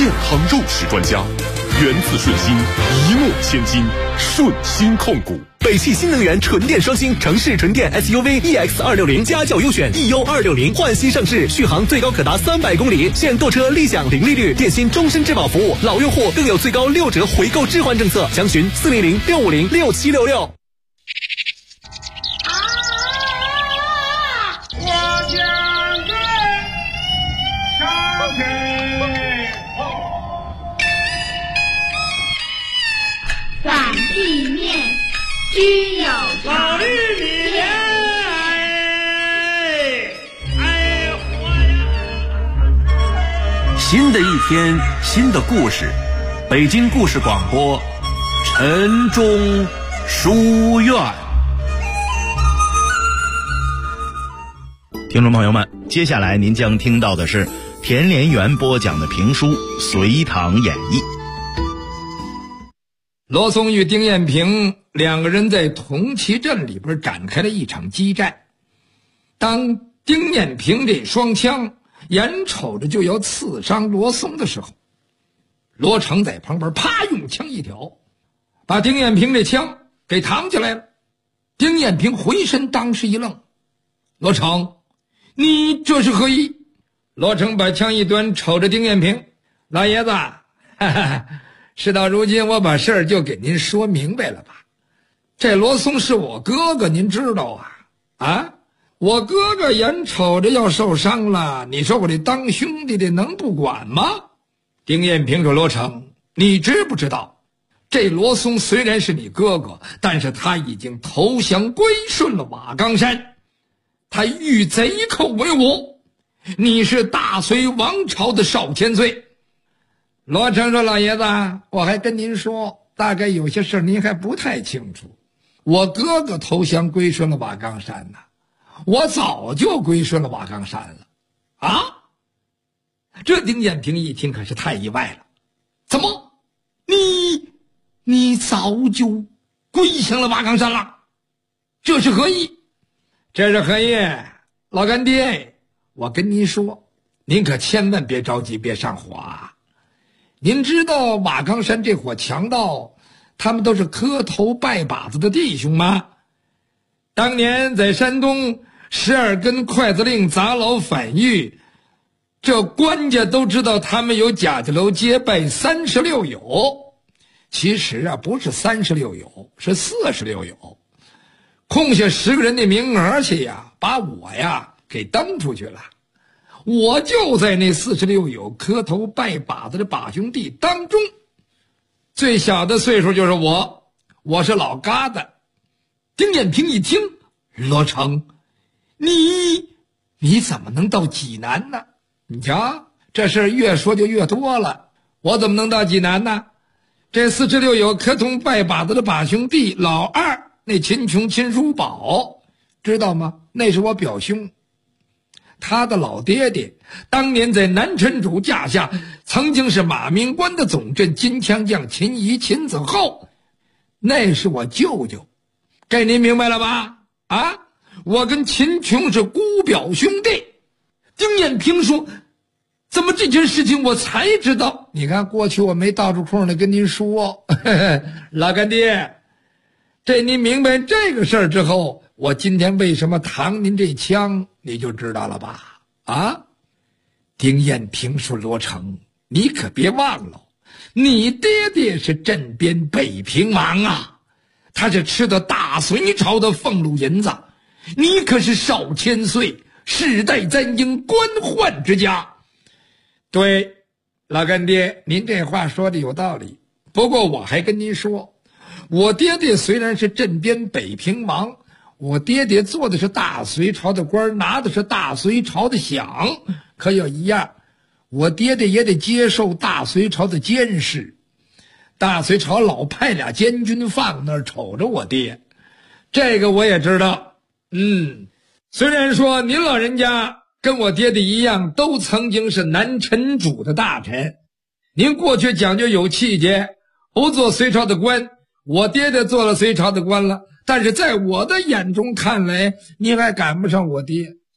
健康肉食专家，源自顺心，一诺千金，顺心控股。北汽新能源纯电双星城市纯电 SUV EX260家轿优选 EU260焕新上市，续航最高可达300公里，现购车立享零利率，电信终身质保服务，老用户更有最高6折回购置换政策，详询400-650-6766。 反地面居有常。 新的一天，新的故事，北京故事广播，晨钟书院。听众朋友们，接下来您将听到的是田连元播讲的评书《隋唐演义》。 罗松与丁彦平两个人在同齐镇里边展开了一场激战。当丁彦平这双枪眼瞅着就要刺伤罗松的时候，罗成在旁边啪用枪一挑，把丁彦平这枪给扛起来了。丁彦平回身当时一愣，罗成，你这是何意？罗成把枪一端，瞅着丁彦平，老爷子，哈哈，事到如今，我把事儿就给您说明白了吧。这罗松是我哥哥，您知道啊？我哥哥眼瞅着要受伤了，你说我这当兄弟的能不管吗？丁彦平说，罗成，你知不知道，这罗松虽然是你哥哥，但是他已经投降归顺了瓦岗山，他与贼寇为伍，你是大隋王朝的少千岁。罗成说，老爷子，我还跟您说，大概有些事您还不太清楚。我哥哥投降归顺了瓦岗山呢，我早就归顺了瓦岗山了。啊？这丁彦平一听可是太意外了。怎么？你早就归降了瓦岗山了？这是何意？这是何意？老干爹，我跟您说，您可千万别着急，别上火啊。您知道瓦岗山这伙强盗，他们都是磕头拜把子的弟兄吗？当年在山东12根筷子令砸牢反狱，这官家都知道他们有贾家楼结拜36友，其实不是36友，是46友。空下10个人的名额去把我给登出去了。我就在那46友磕头拜把子的把兄弟当中，最小的岁数就是我是老疙瘩。丁彦平一听，罗成，你怎么能到济南呢？你瞧，这事越说就越多了。我怎么能到济南呢？这46友磕头拜把子的把兄弟老二，那秦琼秦叔宝，知道吗？那是我表兄。他的老爹爹当年在南陈主驾下，曾经是马明关的总镇金枪将秦仪秦子厚，那是我舅舅。这您明白了吧？我跟秦琼是姑表兄弟。丁彦平说，怎么这件事情我才知道？你看过去我没到处空的跟您说。老干爹，这您明白这个事儿之后，我今天为什么扛您这枪你就知道了吧？丁彦平说，罗成，你可别忘了，你爹爹是镇边北平王啊，他是吃的大隋朝的俸禄银子，你可是少千岁，世代簪缨官宦之家。对，老干爹，您这话说的有道理。不过我还跟您说，我爹爹虽然是镇边北平王，我爹爹做的是大隋朝的官，拿的是大隋朝的饷，可有一样，我爹爹也得接受大隋朝的监视。大隋朝老派俩监军放那儿瞅着我爹，这个我也知道。虽然说您老人家跟我爹爹一样，都曾经是南陈主的大臣，您过去讲究有气节，不做隋朝的官，我爹爹做了隋朝的官了，但是在我的眼中看来，你还赶不上我爹。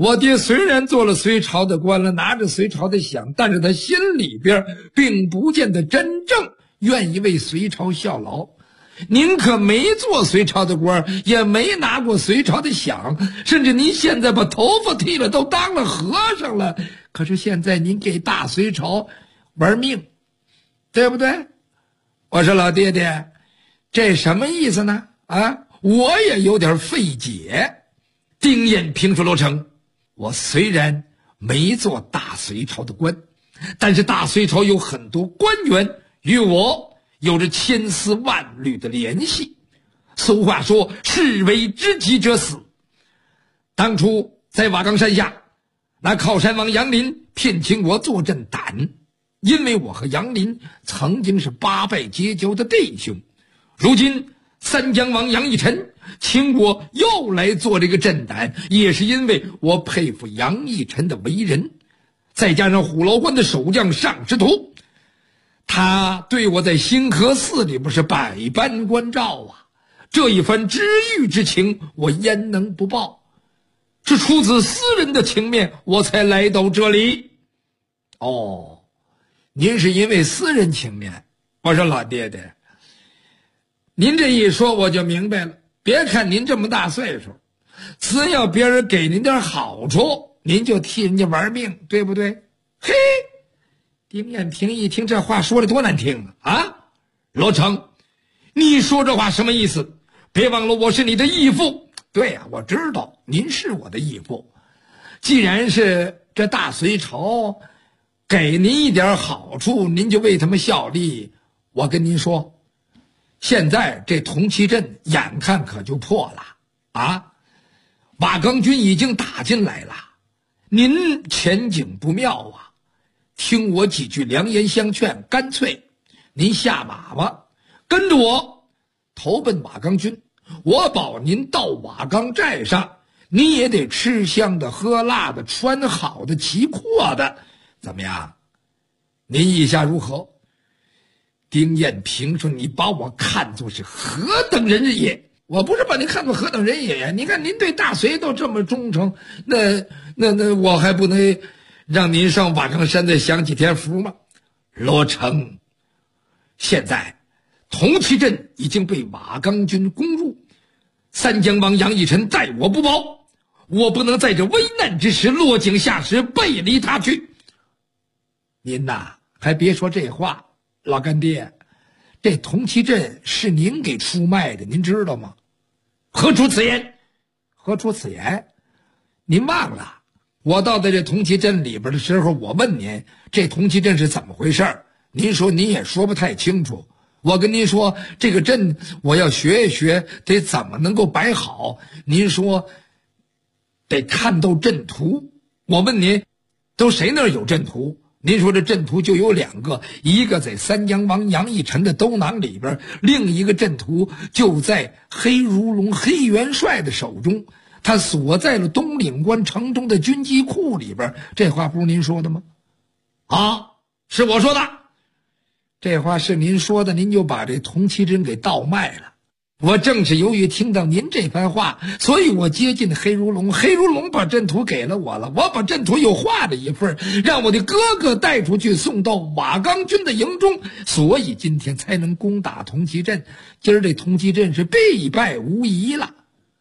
我爹虽然做了隋朝的官了，拿着隋朝的饷，但是他心里边并不见得真正愿意为隋朝效劳。您可没做隋朝的官，也没拿过隋朝的饷，甚至您现在把头发剃了，都当了和尚了。可是现在您给大隋朝玩命，对不对？我说老爹爹，这什么意思呢？啊，我也有点费解。丁彦平说：罗成，我虽然没做大隋朝的官，但是大隋朝有很多官员与我有着千丝万缕的联系。俗话说，士为知己者死。当初在瓦岗山下，那靠山王杨林聘请我坐镇胆，因为我和杨林曾经是八拜结交的弟兄。如今三江王杨义臣请我又来做这个镇胆，也是因为我佩服杨义臣的为人，再加上虎牢关的守将尚师徒，他对我在兴和寺里边是百般关照啊，这一番知遇之情我焉能不报？是出自私人的情面，我才来到这里。哦，您是因为私人情面。我说老爹爹，您这一说我就明白了。别看您这么大岁数，只要别人给您点好处，您就替人家玩命，对不对？嘿，丁彦平一听这话说的多难听啊！罗成，你说这话什么意思？别忘了我是你的义父。对啊，我知道您是我的义父。既然是这大隋朝给您一点好处，您就为他们效力。我跟您说，现在这同期镇眼看可就破了啊！瓦岗军已经打进来了，您前景不妙啊！听我几句良言相劝，干脆您下马吧，跟着我投奔瓦岗军。我保您到瓦岗寨上，你也得吃香的喝辣的，穿好的骑阔的，怎么样？您意下如何？丁彦平说：你把我看作是何等人也？我不是把您看作何等人也呀！你看您对大隋都这么忠诚，那我还不能让您上瓦岗山再享几天福吗？罗成，现在同期镇已经被瓦岗军攻入，三江王杨义臣待我不薄，我不能在这危难之时落井下石，背离他去。您呐，还别说这话，老干爹，这同期镇是您给出卖的，您知道吗？何出此言？何出此言？您忘了，我到在这同期镇里边的时候，我问您这同期镇是怎么回事，您说您也说不太清楚。我跟您说，这个阵我要学一学，得怎么能够摆好？您说得看到阵图。我问您，都谁那儿有阵图？您说这阵图就有两个，一个在三江王杨义臣的兜囊里边，另一个阵图就在黑如龙黑元帅的手中，他锁在了东岭关城中的军机库里边。这话不是您说的吗？啊，是我说的。这话是您说的，您就把这同期镇给倒卖了。我正是由于听到您这番话，所以我接近黑如龙，黑如龙把阵图给了我了，我把阵图又画了一份，让我的哥哥带出去送到瓦岗军的营中，所以今天才能攻打同期镇。今儿这同期镇是必败无疑了。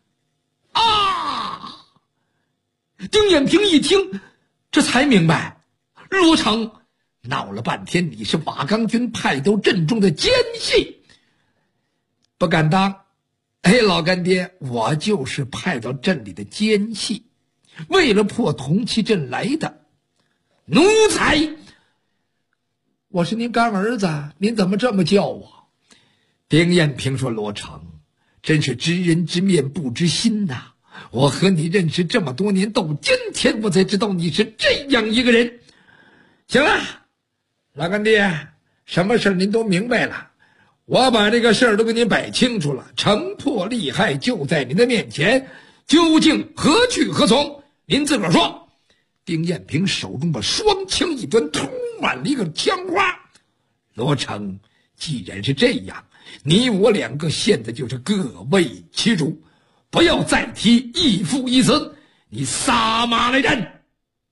啊！丁彦平一听，这才明白，罗成闹了半天，你是瓦岗军派到镇中的奸细。不敢当，老干爹，我就是派到镇里的奸细，为了破同期镇来的。奴才，我是您干儿子，您怎么这么叫我？丁彦平说：罗成，真是知人知面不知心呐！我和你认识这么多年，到今天我才知道你是这样一个人。行了，老干爹，什么事您都明白了，我把这个事儿都给您摆清楚了，城破利害就在您的面前，究竟何去何从，您自个儿说。丁彦平手中把双枪一端，突满了一个枪花。罗成，既然是这样，你我两个现在就是各为其主，不要再提义父一词。 你撒马来战！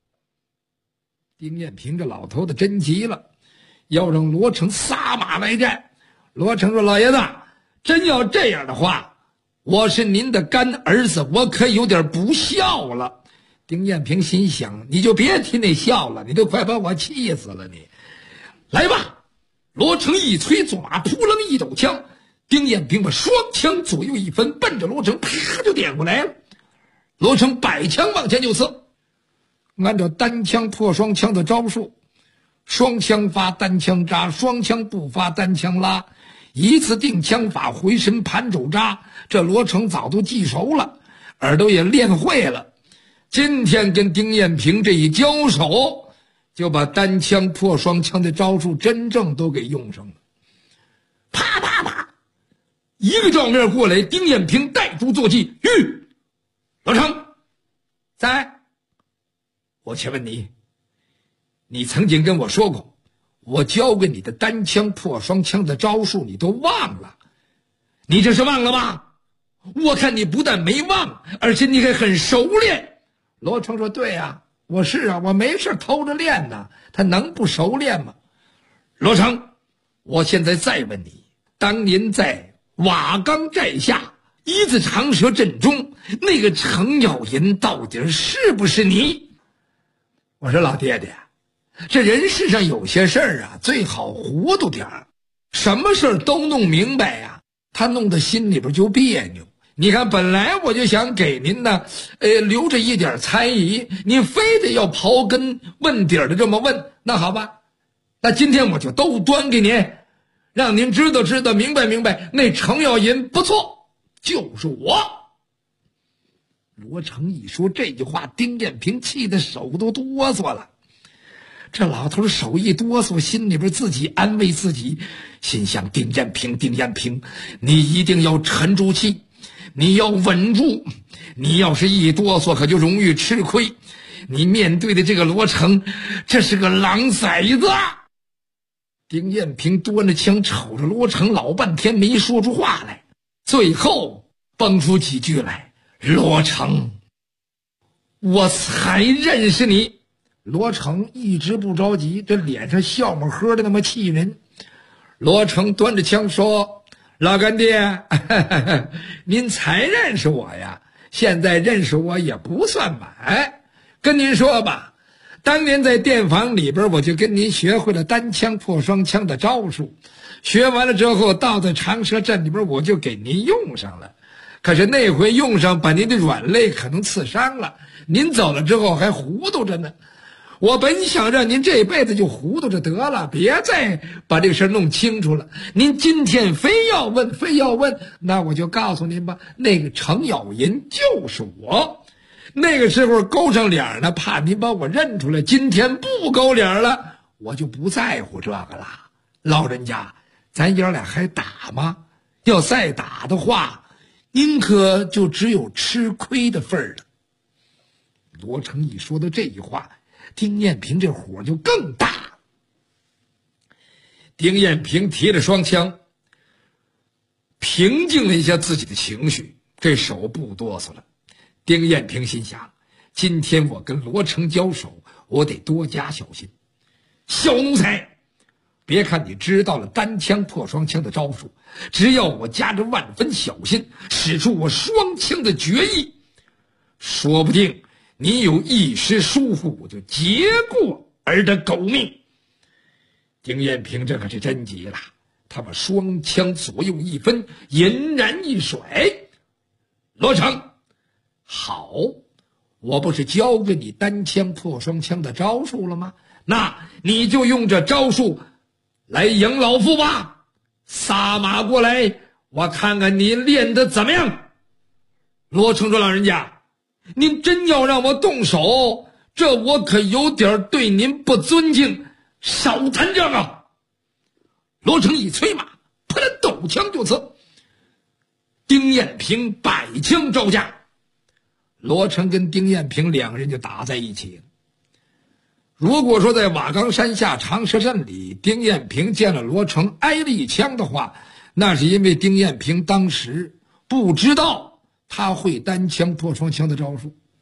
丁彦平这老头子真急了，要让罗成撒马来战。罗成说：“老爷子，真要这样的话，我是您的干儿子，我可有点不孝了。”丁彦平心想：你就别提那孝了，你都快把我气死了你。来吧！罗成一催坐马，扑棱一抖枪，丁彦平把双枪左右一分，奔着罗成啪就点过来了。罗成摆枪往前就刺，按照单枪破双枪的招数，双枪发单枪扎，双枪不发单枪拉，一次定枪法，回身盘肘扎，这罗成早都记熟了，耳朵也练会了。今天跟丁彦平这一交手，就把单枪破双枪的招数真正都给用上了。啪啪啪，一个照面过来，丁彦平带住坐骑，罗成在。我且问你，你曾经跟我说过，我教给你的单枪破双枪的招数你都忘了，你这是忘了吗？我看你不但没忘，而且你还很熟练。罗成说：“对呀，我是啊，我没事偷着练呢，他能不熟练吗？”罗成，我现在再问你，当年在瓦岗寨下一字长蛇阵中，那个程咬银到底是不是你？我说：“老爹爹，这人世上有些事儿啊，最好糊涂点儿，什么事儿都弄明白呀，他弄得心里边就别扭。你看，本来我就想给您呢，留着一点猜疑，您非得要刨根问底儿的这么问，那好吧，那今天我就都端给您，让您知道知道，明白明白，那程咬银不错，就是我。”罗成一说这句话，丁彦平气得手都哆嗦了。这老头手一哆嗦，心里边自己安慰自己，心想：丁彦平，你一定要沉住气，你要稳住，你要是一哆嗦可就容易吃亏。你面对的这个罗成，这是个狼崽子。丁彦平端着枪瞅着罗成老半天没说出话来，最后蹦出几句来：“罗成，我才认识你。”罗成一直不着急，这脸上笑么呵的那么气人。罗成端着枪说：“老干爹，您才认识我呀？现在认识我也不算晚。跟您说吧，当年在店房里边，我就跟您学会了单枪破双枪的招数，学完了之后到在长蛇阵里边，我就给您用上了。可是那回用上，把您的软肋可能刺伤了，您走了之后还糊涂着呢。我本想让您这辈子就糊涂着得了，别再把这个事弄清楚了。您今天非要问，那我就告诉您吧，那个程咬银就是我。那个时候勾上脸呢，怕您把我认出来，今天不勾脸了，我就不在乎这个了。老人家，咱爷俩还打吗？要再打的话，您可就只有吃亏的份儿了。罗成一说到这句话，丁彦平这火就更大了。丁彦平提着双枪，平静了一下自己的情绪，这手不哆嗦了。丁彦平心想，今天我跟罗成交手，我得多加小心。小奴才，别看你知道了单枪破双枪的招数，只要我加着万分小心，使出我双枪的绝艺，说不定你有一时疏忽，我就结过儿的狗命。丁彦平这可是真急了，他把双枪左右一分，引然一甩。罗成，好，我不是教给你单枪破双枪的招数了吗？那你就用这招数来迎老夫吧，撒马过来，我看看你练得怎么样。罗成说：“老人家，您真要让我动手，这我可有点对您不尊敬，少谈这个。”罗成一催马，扑了抖枪就刺。丁彦平摆枪招架，罗成跟丁彦平两个人就打在一起了。如果说在瓦岗山下长蛇阵里，丁彦平见了罗成挨了一枪的话，那是因为丁彦平当时不知道他会单枪破双枪的招数。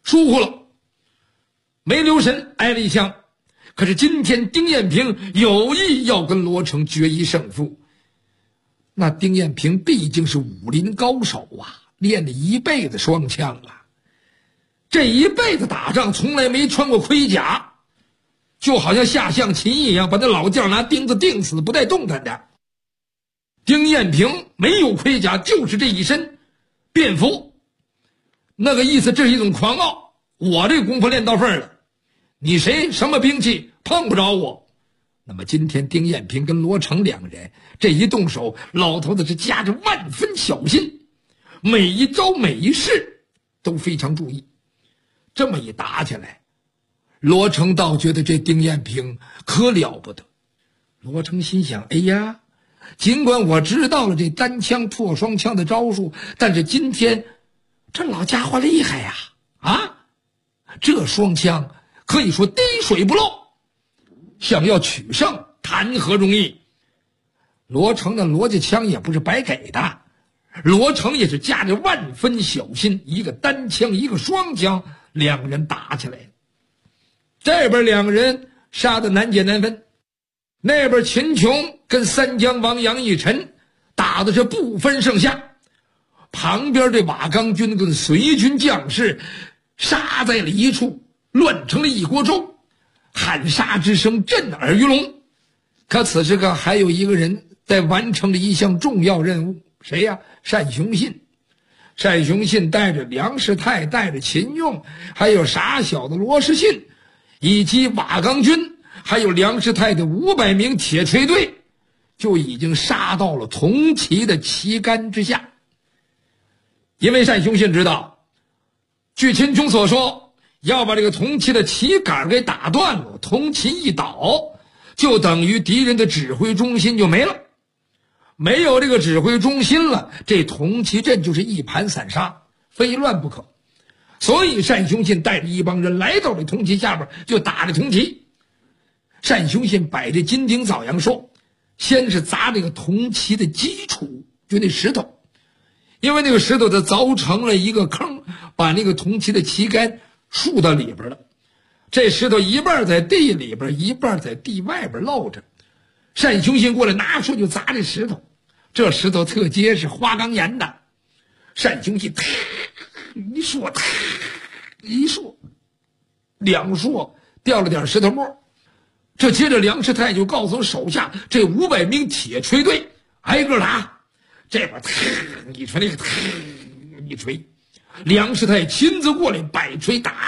疏忽了，没留神挨了一枪。可是今天丁彦平有意要跟罗成决一胜负。那丁彦平毕竟是武林高手啊，练了一辈子双枪啊，这一辈子打仗从来没穿过盔甲，就好像下象棋一样，把那老将拿钉子钉死不带动弹的。丁彦平没有盔甲，就是这一身便服，那个意思，这是一种狂傲。我这功夫练到份儿了，你谁什么兵器碰不着我。那么今天丁彦平跟罗成两人这一动手，老头子是夹着万分小心，每一招每一式都非常注意。这么一打起来，罗成倒觉得这丁彦平可了不得。罗成心想，哎呀，尽管我知道了这单枪破双枪的招数，但是今天这老家伙厉害呀！这双枪可以说滴水不漏，想要取胜谈何容易。罗成的逻辑枪也不是白给的，罗成也是夹着万分小心，一个单枪一个双枪，两人打起来了。这边两人杀得难解难分，那边秦琼跟三江王杨义臣打的是不分胜下，旁边这瓦岗军跟随军将士杀在了一处，乱成了一锅粥，喊杀之声震耳欲聋。可此时刻还有一个人在完成了一项重要任务，谁呀？单雄信。单雄信带着梁世泰，带着秦用，还有傻小的罗士信，以及瓦岗军，还有梁世泰的500名铁锤队，就已经杀到了铜旗的旗杆之下。因为单雄信知道，据秦琼所说，要把这个铜旗的旗杆给打断了，铜旗一倒，就等于敌人的指挥中心就没了。没有这个指挥中心了，这铜旗阵就是一盘散沙，非乱不可。所以单雄信带着一帮人来到了铜旗下边，就打这铜旗。单雄信摆着金鼎枣阳说，先是砸这个铜旗的基础，就那石头，因为那个石头它凿成了一个坑，把那个铜旗的旗杆竖到里边了。这石头一半在地里边，一半在地外边露着。单雄信过来拿出就砸这石头，这石头特结实，花岗岩的。单雄信一说一说，两说掉了点石头沫。这接着梁世泰就告诉手下这500名铁锤队挨个打，这边一锤，那个一锤，梁世泰亲自过来摆锤打。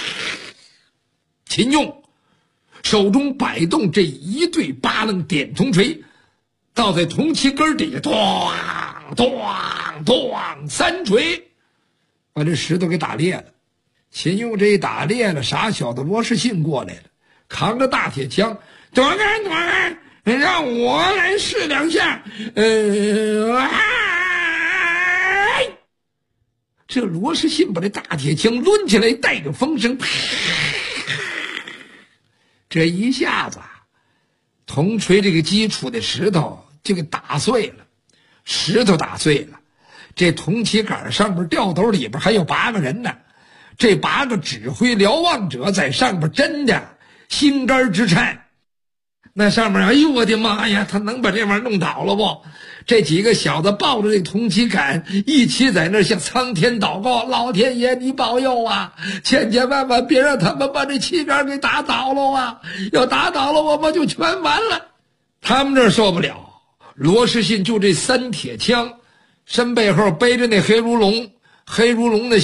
秦用手中摆动这一对8棱点铜锤，倒在铜旗根底下，咚咚咚3锤，把这石头给打裂了。秦用这一打裂了，傻小的罗士信过来了，扛着大铁枪，躲开躲开，让我来试两下。这罗士信把这大铁枪抡起来，带着风声，这一下子铜锤这个基础的石头就给打碎了，石头打碎了，这铜旗杆上边吊斗里边还有8个人呢，这8个指挥瞭望者在上边真的心肝直颤。那上面，哎呦我的妈呀，他能把这玩意儿弄倒了不？这几个小子抱着这铜旗杆一起在那向苍天祷告，老天爷你保佑啊，千千万万别让他们把这旗杆给打倒了啊，要打倒了我们就全完了。他们这受不了，罗士信就这3铁枪，身背后背着那黑如龙的